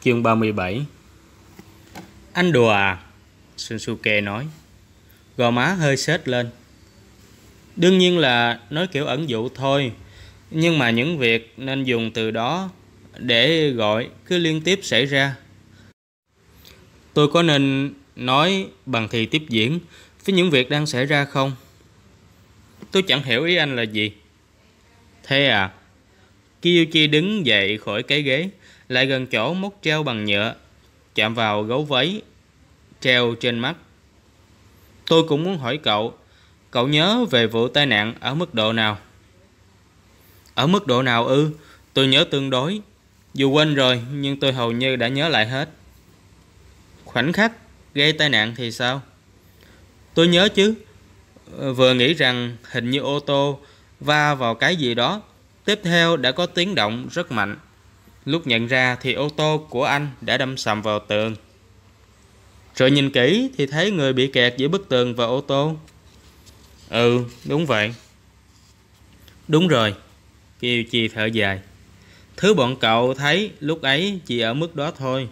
Chương 37. Anh đùa à? Shinsuke nói. Gò má hơi sết lên. Đương nhiên là nói kiểu ẩn dụ thôi, nhưng mà những việc nên dùng từ đó để gọi cứ liên tiếp xảy ra. Tôi có nên nói bằng thì tiếp diễn với những việc đang xảy ra không? Tôi chẳng hiểu ý anh là gì. Thế à? Kiyuchi đứng dậy khỏi cái ghế, lại gần chỗ móc treo bằng nhựa, chạm vào gấu váy treo trên mắt. Tôi cũng muốn hỏi cậu, cậu nhớ về vụ tai nạn ở mức độ nào? Ở mức độ nào ư? Tôi nhớ tương đối. Dù quên rồi, nhưng tôi hầu như đã nhớ lại hết. Khoảnh khắc gây tai nạn thì sao? Tôi nhớ chứ. Vừa nghĩ rằng hình như ô tô va vào cái gì đó. Tiếp theo đã có tiếng động rất mạnh. Lúc nhận ra thì ô tô của anh đã đâm sầm vào tường. Rồi nhìn kỹ thì thấy người bị kẹt giữa bức tường và ô tô. Ừ, đúng vậy. Đúng rồi, Kiyuchi thở dài. Thứ bọn cậu thấy lúc ấy chỉ ở mức đó thôi.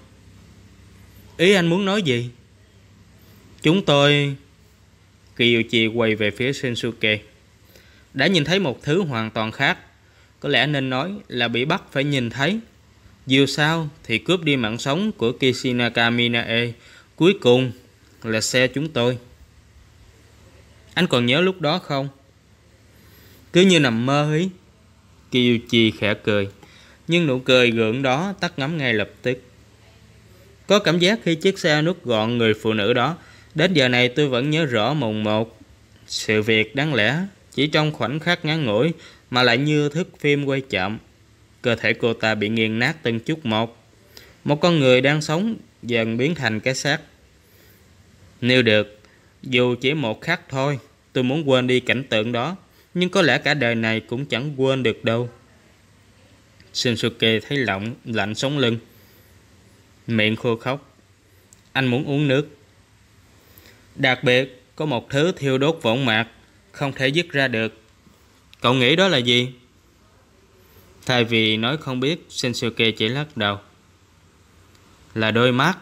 Ý anh muốn nói gì? Chúng tôi... Kiyuchi quay về phía Shinsuke. Đã nhìn thấy một thứ hoàn toàn khác. Có lẽ nên nói là bị bắt phải nhìn thấy. Dù sao thì cướp đi mạng sống của Kishinaka Minae cuối cùng là xe chúng tôi. Anh còn nhớ lúc đó không? Cứ như nằm mơ ấy. Kiyuchi khẽ cười, nhưng nụ cười gượng đó tắt ngấm ngay lập tức. Có cảm giác khi chiếc xe nuốt gọn người phụ nữ đó. Đến giờ này tôi vẫn nhớ rõ mồn một. Sự việc đáng lẽ chỉ trong khoảnh khắc ngắn ngủi mà lại như thước phim quay chậm. Cơ thể cô ta bị nghiền nát từng chút một. Một con người đang sống dần biến thành cái xác. Nếu được, dù chỉ một khắc thôi, tôi muốn quên đi cảnh tượng đó. Nhưng có lẽ cả đời này cũng chẳng quên được đâu. Shinsuke thấy lạnh sống lưng, miệng khô khóc. Anh muốn uống nước. Đặc biệt có một thứ thiêu đốt võng mạc, không thể dứt ra được. Cậu nghĩ đó là gì? Thay vì nói không biết, Shinsuke chỉ lắc đầu. Là đôi mắt.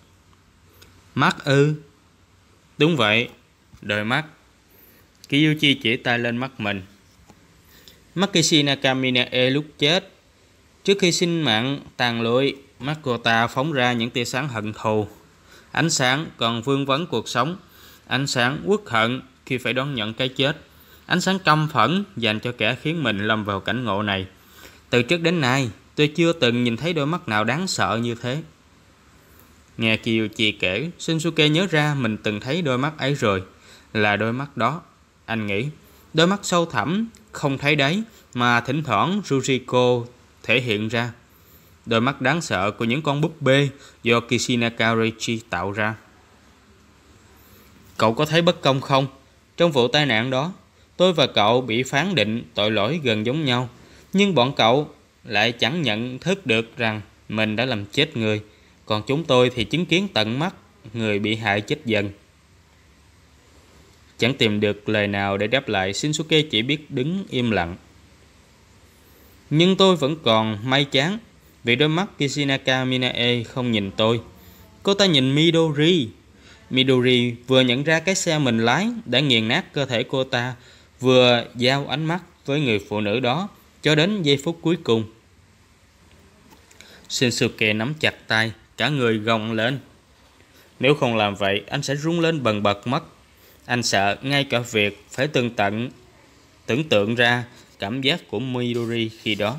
Mắt ư? Đúng vậy, đôi mắt. Kiyuchi chỉ tay lên mắt mình. Mắt Kishinaka Minae lúc chết. Trước khi sinh mạng tàn lụi, mắt cô ta phóng ra những tia sáng hận thù. Ánh sáng còn vương vấn cuộc sống. Ánh sáng uất hận khi phải đón nhận cái chết. Ánh sáng căm phẫn dành cho kẻ khiến mình lâm vào cảnh ngộ này. Từ trước đến nay, tôi chưa từng nhìn thấy đôi mắt nào đáng sợ như thế. Nghe Kiyuchi kể, Shinsuke nhớ ra mình từng thấy đôi mắt ấy rồi. Là đôi mắt đó, anh nghĩ. Đôi mắt sâu thẳm, không thấy đáy, mà thỉnh thoảng Yuriko thể hiện ra. Đôi mắt đáng sợ của những con búp bê do Kishinaka Reichi tạo ra. Cậu có thấy bất công không? Trong vụ tai nạn đó, tôi và cậu bị phán định tội lỗi gần giống nhau. Nhưng bọn cậu lại chẳng nhận thức được rằng mình đã làm chết người. Còn chúng tôi thì chứng kiến tận mắt người bị hại chết dần. Chẳng tìm được lời nào để đáp lại, Shinsuke chỉ biết đứng im lặng. Nhưng tôi vẫn còn may chán vì đôi mắt Kishinaka Minae không nhìn tôi. Cô ta nhìn Midori. Midori vừa nhận ra cái xe mình lái đã nghiền nát cơ thể cô ta, vừa giao ánh mắt với người phụ nữ đó cho đến giây phút cuối cùng. Shinsuke nắm chặt tay, cả người gồng lên. Nếu không làm vậy, anh sẽ rung lên bần bật mất. Anh sợ ngay cả việc phải tưởng tượng ra cảm giác của Midori khi đó.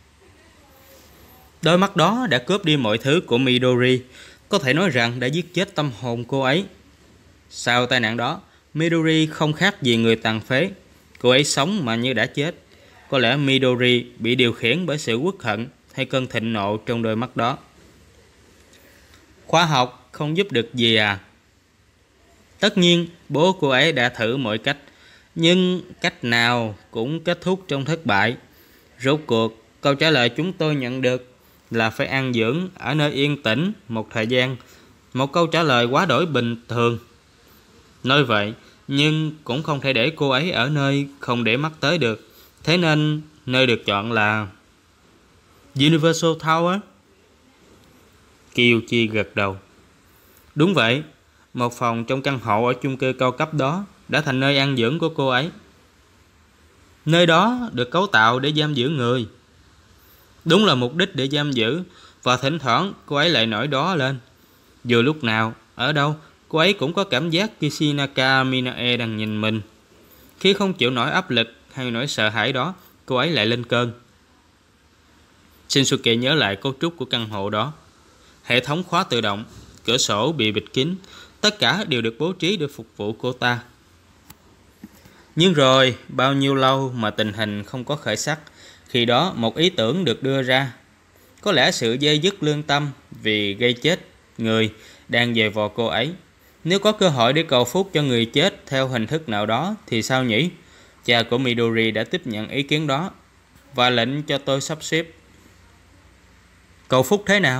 Đôi mắt đó đã cướp đi mọi thứ của Midori. Có thể nói rằng đã giết chết tâm hồn cô ấy. Sau tai nạn đó, Midori không khác gì người tàn phế. Cô ấy sống mà như đã chết. Có lẽ Midori bị điều khiển bởi sự uất hận hay cơn thịnh nộ trong đôi mắt đó. Khoa học không giúp được gì à? Tất nhiên, bố cô ấy đã thử mọi cách, nhưng cách nào cũng kết thúc trong thất bại. Rốt cuộc, câu trả lời chúng tôi nhận được là phải an dưỡng ở nơi yên tĩnh một thời gian. Một câu trả lời quá đổi bình thường. Nói vậy, nhưng cũng không thể để cô ấy ở nơi không để mắt tới được. Thế nên, nơi được chọn là Universal Tower. Kiyuchi gật đầu. Đúng vậy, một phòng trong căn hộ ở chung cư cao cấp đó đã thành nơi ăn dưỡng của cô ấy. Nơi đó được cấu tạo để giam giữ người. Đúng là mục đích để giam giữ, và thỉnh thoảng cô ấy lại nổi đó lên. Dù lúc nào, ở đâu, cô ấy cũng có cảm giác Kishinaka Minae đang nhìn mình. Khi không chịu nổi áp lực hay nỗi sợ hãi đó, cô ấy lại lên cơn. Shinsuke nhớ lại cấu trúc của căn hộ đó. Hệ thống khóa tự động, cửa sổ bị bịt kín, tất cả đều được bố trí để phục vụ cô ta. Nhưng rồi, bao nhiêu lâu mà tình hình không có khởi sắc, khi đó một ý tưởng được đưa ra. Có lẽ sự dây dứt lương tâm vì gây chết người đang dày vò cô ấy. Nếu có cơ hội để cầu phúc cho người chết theo hình thức nào đó thì sao nhỉ? Cha của Midori đã tiếp nhận ý kiến đó và lệnh cho tôi sắp xếp. Cầu phúc thế nào?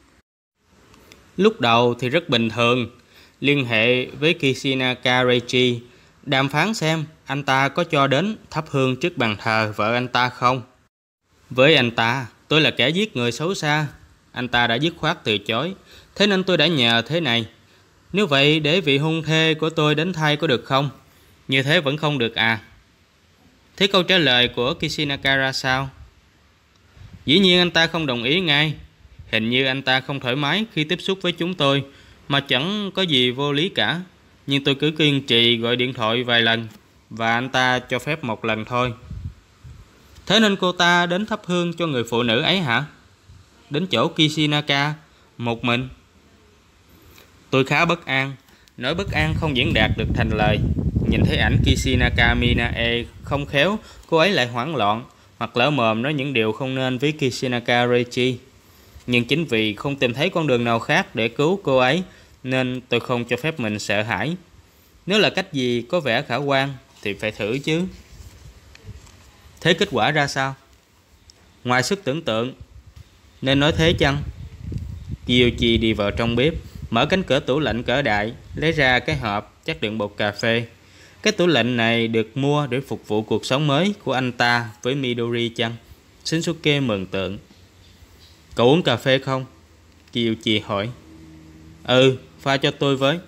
Lúc đầu thì rất bình thường. Liên hệ với Kishinaka Reichi, đàm phán xem anh ta có cho đến thắp hương trước bàn thờ vợ anh ta không. Với anh ta, tôi là kẻ giết người xấu xa. Anh ta đã dứt khoát từ chối, thế nên tôi đã nhờ thế này. Nếu vậy để vị hôn thê của tôi đến thay có được không? Như thế vẫn không được à? Thế câu trả lời của Kishinaka ra sao? Dĩ nhiên anh ta không đồng ý ngay. Hình như anh ta không thoải mái khi tiếp xúc với chúng tôi, mà chẳng có gì vô lý cả. Nhưng tôi cứ kiên trì gọi điện thoại vài lần, và anh ta cho phép một lần thôi. Thế nên cô ta đến thắp hương cho người phụ nữ ấy hả? Đến chỗ Kishinaka, một mình. Tôi khá bất an. Nỗi bất an không diễn đạt được thành lời. Nhìn thấy ảnh Kishinaka Minae không khéo, cô ấy lại hoảng loạn, hoặc lỡ mồm nói những điều không nên với Kishinaka Reichi. Nhưng chính vì không tìm thấy con đường nào khác để cứu cô ấy, nên tôi không cho phép mình sợ hãi. Nếu là cách gì có vẻ khả quan thì phải thử chứ. Thế kết quả ra sao? Ngoài sức tưởng tượng. Nên nói thế chăng? Kiyuchi đi vào trong bếp, mở cánh cửa tủ lạnh cỡ đại, lấy ra cái hộp chắc đựng bột cà phê. Cái tủ lạnh này được mua để phục vụ cuộc sống mới của anh ta với Midori chăng? Shinsuke mường tượng. Cậu uống cà phê không? Kiyuchi hỏi. Ừ, pha cho tôi với.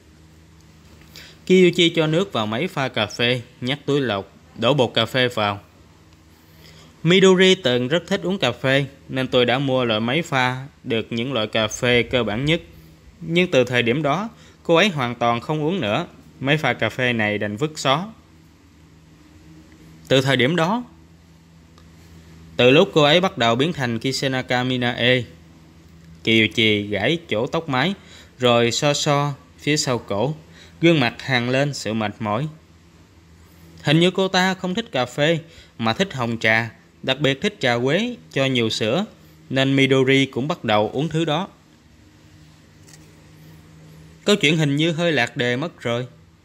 Kiyuchi cho nước vào máy pha cà phê, nhắc túi lọc, đổ bột cà phê vào. Midori từng rất thích uống cà phê, nên tôi đã mua loại máy pha được những loại cà phê cơ bản nhất. Nhưng từ thời điểm đó, cô ấy hoàn toàn không uống nữa. Máy pha cà phê này đành vứt xó. Từ thời điểm đó, từ lúc cô ấy bắt đầu biến thành Kishinaka Minae. Kiyuchi gãi chỗ tóc mái, rồi so phía sau cổ, gương mặt hằn lên sự mệt mỏi. Hình như cô ta không thích cà phê, mà thích hồng trà, đặc biệt thích trà quế cho nhiều sữa, nên Midori cũng bắt đầu uống thứ đó. Câu chuyện hình như hơi lạc đề mất rồi.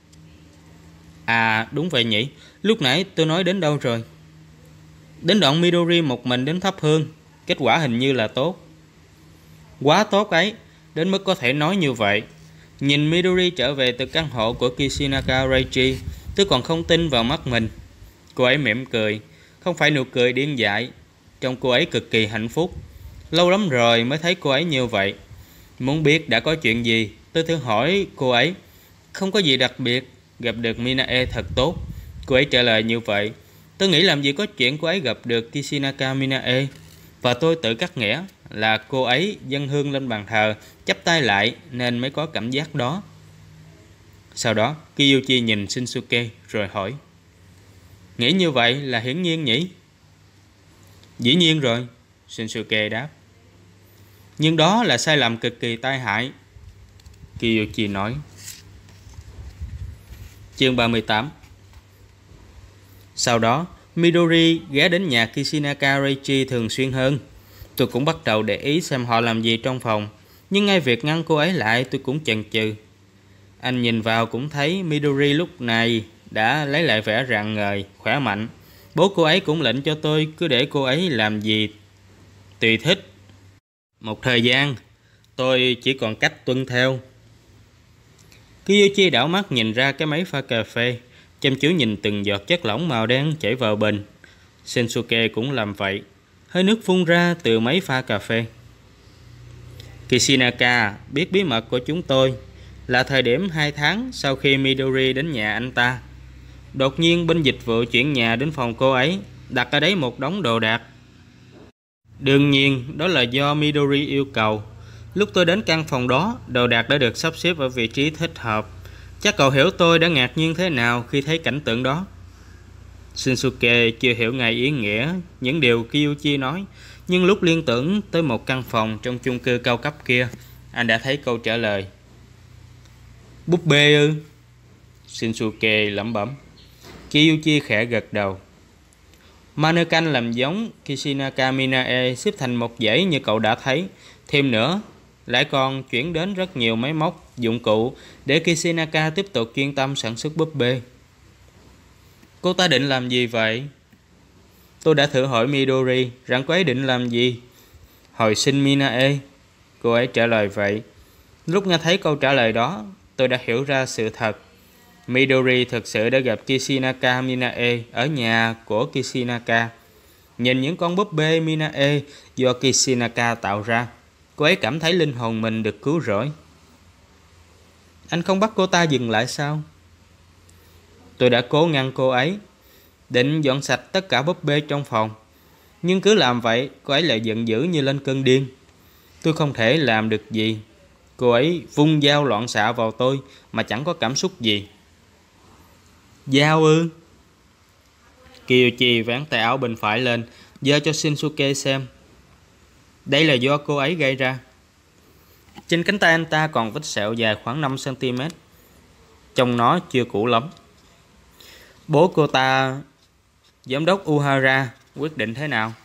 À đúng vậy nhỉ, lúc nãy tôi nói đến đâu rồi? Đến đoạn Midori một mình đến thắp hương, kết quả hình như là tốt. Quá tốt ấy, đến mức có thể nói như vậy. Nhìn Midori trở về từ căn hộ của Kishinaka Reichi, tôi còn không tin vào mắt mình. Cô ấy mỉm cười, không phải nụ cười điên dại. Trông cô ấy cực kỳ hạnh phúc. Lâu lắm rồi mới thấy cô ấy như vậy. Muốn biết đã có chuyện gì, tôi thử hỏi cô ấy. Không có gì đặc biệt, gặp được Minae thật tốt. Cô ấy trả lời như vậy. Tôi nghĩ làm gì có chuyện cô ấy gặp được Kishinaka Minae. Và tôi tự cắt nghĩa là cô ấy dâng hương lên bàn thờ, chắp tay lại nên mới có cảm giác đó. Sau đó Kiyuchi nhìn Shinsuke rồi hỏi. Nghĩ như vậy là hiển nhiên nhỉ? Dĩ nhiên rồi, Shinsuke đáp. Nhưng đó là sai lầm cực kỳ tai hại, Kiyuchi nói. Chương 38. Sau đó Midori ghé đến nhà Kishinaka Reichi thường xuyên hơn. Tôi cũng bắt đầu để ý xem họ làm gì trong phòng, nhưng ngay việc ngăn cô ấy lại tôi cũng chần chừ. Anh nhìn vào cũng thấy Midori lúc này đã lấy lại vẻ rạng ngời, khỏe mạnh. Bố cô ấy cũng lệnh cho tôi cứ để cô ấy làm gì tùy thích. Một thời gian, tôi chỉ còn cách tuân theo. Kiyuchi đảo mắt nhìn ra cái máy pha cà phê, chăm chú nhìn từng giọt chất lỏng màu đen chảy vào bình. Shinsuke cũng làm vậy, hơi nước phun ra từ máy pha cà phê. Kishinaka biết bí mật của chúng tôi là thời điểm 2 tháng sau khi Midori đến nhà anh ta. Đột nhiên bên dịch vụ chuyển nhà đến phòng cô ấy, đặt ở đấy một đống đồ đạc. Đương nhiên đó là do Midori yêu cầu. Lúc tôi đến căn phòng đó, đồ đạc đã được sắp xếp ở vị trí thích hợp. Chắc cậu hiểu tôi đã ngạc nhiên thế nào khi thấy cảnh tượng đó. Shinsuke chưa hiểu ngay ý nghĩa những điều Kyuchi nói, nhưng lúc liên tưởng tới một căn phòng trong chung cư cao cấp kia, anh đã thấy câu trả lời. Búp bê ư? Shinsuke lẩm bẩm. Kyuchi khẽ gật đầu. Mannequin làm giống Kishinaka Minae xếp thành một dãy như cậu đã thấy. Thêm nữa, lại còn chuyển đến rất nhiều máy móc, dụng cụ để Kishinaka tiếp tục chuyên tâm sản xuất búp bê. Cô ta định làm gì vậy? Tôi đã thử hỏi Midori rằng cô ấy định làm gì. Hồi sinh Minae, cô ấy trả lời vậy. Lúc nghe thấy câu trả lời đó, tôi đã hiểu ra sự thật. Midori thực sự đã gặp Kishinaka Minae ở nhà của Kishinaka. Nhìn những con búp bê Minae do Kishinaka tạo ra, cô ấy cảm thấy linh hồn mình được cứu rỗi. Anh không bắt cô ta dừng lại sao? Tôi đã cố ngăn cô ấy, định dọn sạch tất cả búp bê trong phòng. Nhưng cứ làm vậy, cô ấy lại giận dữ như lên cơn điên. Tôi không thể làm được gì. Cô ấy vung dao loạn xạ vào tôi mà chẳng có cảm xúc gì. Dao ư? Kyuchi vén tay áo bên phải lên, giơ cho Shinsuke xem. Đây là do cô ấy gây ra. Trên cánh tay anh ta còn vết sẹo dài khoảng 5 cm. Trông nó chưa cũ lắm. Bố cô ta, giám đốc Uhara, quyết định thế nào?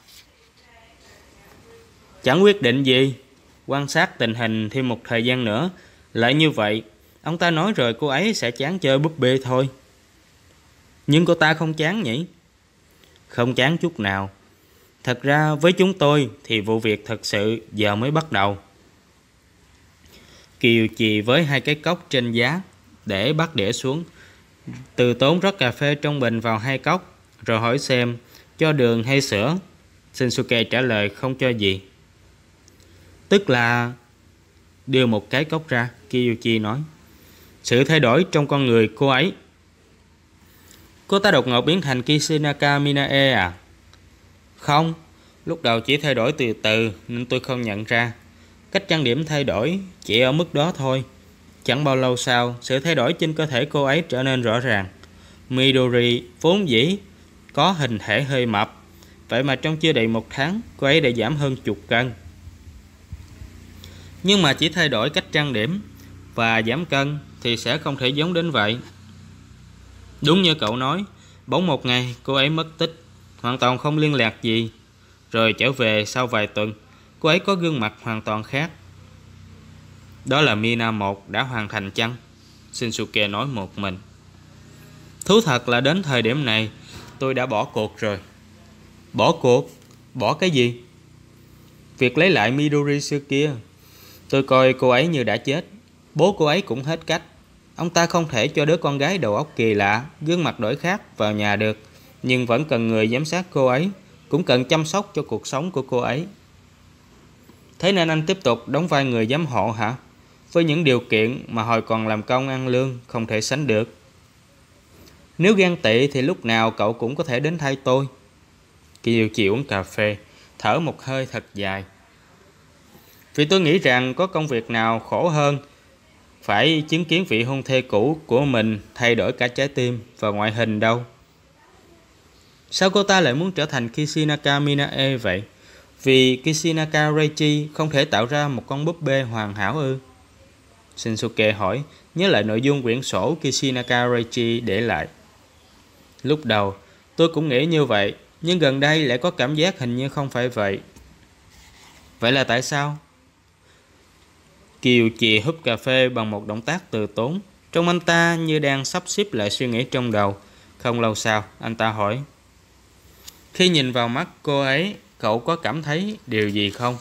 Chẳng quyết định gì. Quan sát tình hình thêm một thời gian nữa. Lại như vậy, ông ta nói rồi cô ấy sẽ chán chơi búp bê thôi. Nhưng cô ta không chán nhỉ? Không chán chút nào. Thật ra với chúng tôi thì vụ việc thật sự giờ mới bắt đầu. Kyuchi với 2 cái cốc trên giá, để bắt đĩa xuống. Từ tốn rót cà phê trong bình vào 2 cốc, rồi hỏi xem cho đường hay sữa. Shinsuke trả lời không cho gì. Tức là đưa một cái cốc ra, Kyuchi nói. Sự thay đổi trong con người cô ấy. Cô ta đột ngột biến thành Kishinaka Minae à? Không, lúc đầu chỉ thay đổi từ từ nên tôi không nhận ra. Cách trang điểm thay đổi chỉ ở mức đó thôi. Chẳng bao lâu sau, sự thay đổi trên cơ thể cô ấy trở nên rõ ràng. Midori vốn dĩ có hình thể hơi mập, vậy mà trong chưa đầy 1 tháng, cô ấy đã giảm hơn chục cân. Nhưng mà chỉ thay đổi cách trang điểm và giảm cân thì sẽ không thể giống đến vậy. Đúng như cậu nói, bỗng một ngày cô ấy mất tích, hoàn toàn không liên lạc gì. Rồi trở về sau vài tuần, cô ấy có gương mặt hoàn toàn khác. Đó là Mina 1 đã hoàn thành chăng? Shinsuke nói một mình. Thú thật là đến thời điểm này, tôi đã bỏ cuộc rồi. Bỏ cuộc? Bỏ cái gì? Việc lấy lại Midori xưa kia. Tôi coi cô ấy như đã chết. Bố cô ấy cũng hết cách. Ông ta không thể cho đứa con gái đầu óc kỳ lạ, gương mặt đổi khác vào nhà được. Nhưng vẫn cần người giám sát cô ấy, cũng cần chăm sóc cho cuộc sống của cô ấy. Thế nên anh tiếp tục đóng vai người giám hộ hả? Với những điều kiện mà hồi còn làm công ăn lương không thể sánh được. Nếu ghen tị thì lúc nào cậu cũng có thể đến thay tôi. Kyuchi uống cà phê, thở một hơi thật dài. Vì tôi nghĩ rằng có công việc nào khổ hơn phải chứng kiến vị hôn thê cũ của mình thay đổi cả trái tim và ngoại hình đâu. Sao cô ta lại muốn trở thành Kishinaka Minae vậy? Vì Kishinaka Reichi không thể tạo ra một con búp bê hoàn hảo ư? Shinsuke hỏi, nhớ lại nội dung quyển sổ Kishinaka Reichi để lại. Lúc đầu, tôi cũng nghĩ như vậy, nhưng gần đây lại có cảm giác hình như không phải vậy. Vậy là tại sao? Kyuchi húp cà phê bằng một động tác từ tốn. Trông anh ta như đang sắp xếp lại suy nghĩ trong đầu. Không lâu sau, anh ta hỏi. Khi nhìn vào mắt cô ấy, cậu có cảm thấy điều gì không?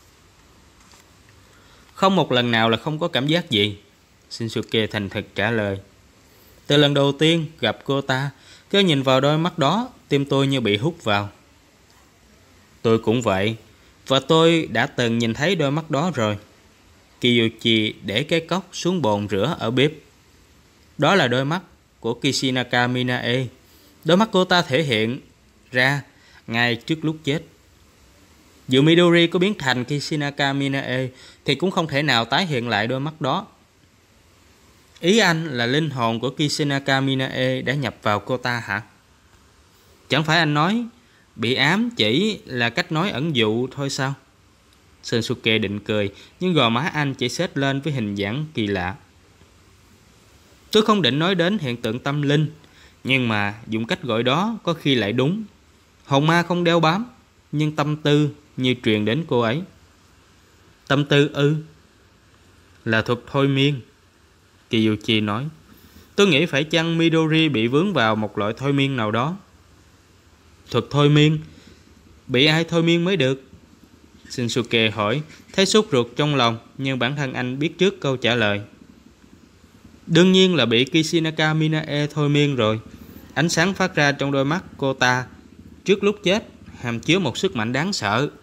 Không một lần nào là không có cảm giác gì. Shinsuke thành thực trả lời. Từ lần đầu tiên gặp cô ta, cứ nhìn vào đôi mắt đó, tim tôi như bị hút vào. Tôi cũng vậy. Và tôi đã từng nhìn thấy đôi mắt đó rồi. Kiyuchi để cái cốc xuống bồn rửa ở bếp. Đó là đôi mắt của Kishinaka Minae. Đôi mắt cô ta thể hiện ra ngay trước lúc chết. Dù Midori có biến thành Kishinaka Minae thì cũng không thể nào tái hiện lại đôi mắt đó. Ý anh là linh hồn của Kishinaka Minae đã nhập vào cô ta hả? Chẳng phải anh nói bị ám chỉ là cách nói ẩn dụ thôi sao? Shinsuke định cười, nhưng gò má anh chỉ xếch lên với hình dáng kỳ lạ. Tôi không định nói đến hiện tượng tâm linh, nhưng mà dùng cách gọi đó có khi lại đúng. Hồn ma không đeo bám, nhưng tâm tư như truyền đến cô ấy. Tâm tư ư? Là thuật thôi miên, Kiyuchi nói. Tôi nghĩ phải chăng Midori bị vướng vào một loại thôi miên nào đó. Thuật thôi miên? Bị ai thôi miên mới được? Shinsuke hỏi, thấy sốt ruột trong lòng, nhưng bản thân anh biết trước câu trả lời. Đương nhiên là bị Kishinaka Minae thôi miên rồi. Ánh sáng phát ra trong đôi mắt cô ta trước lúc chết hàm chứa một sức mạnh đáng sợ.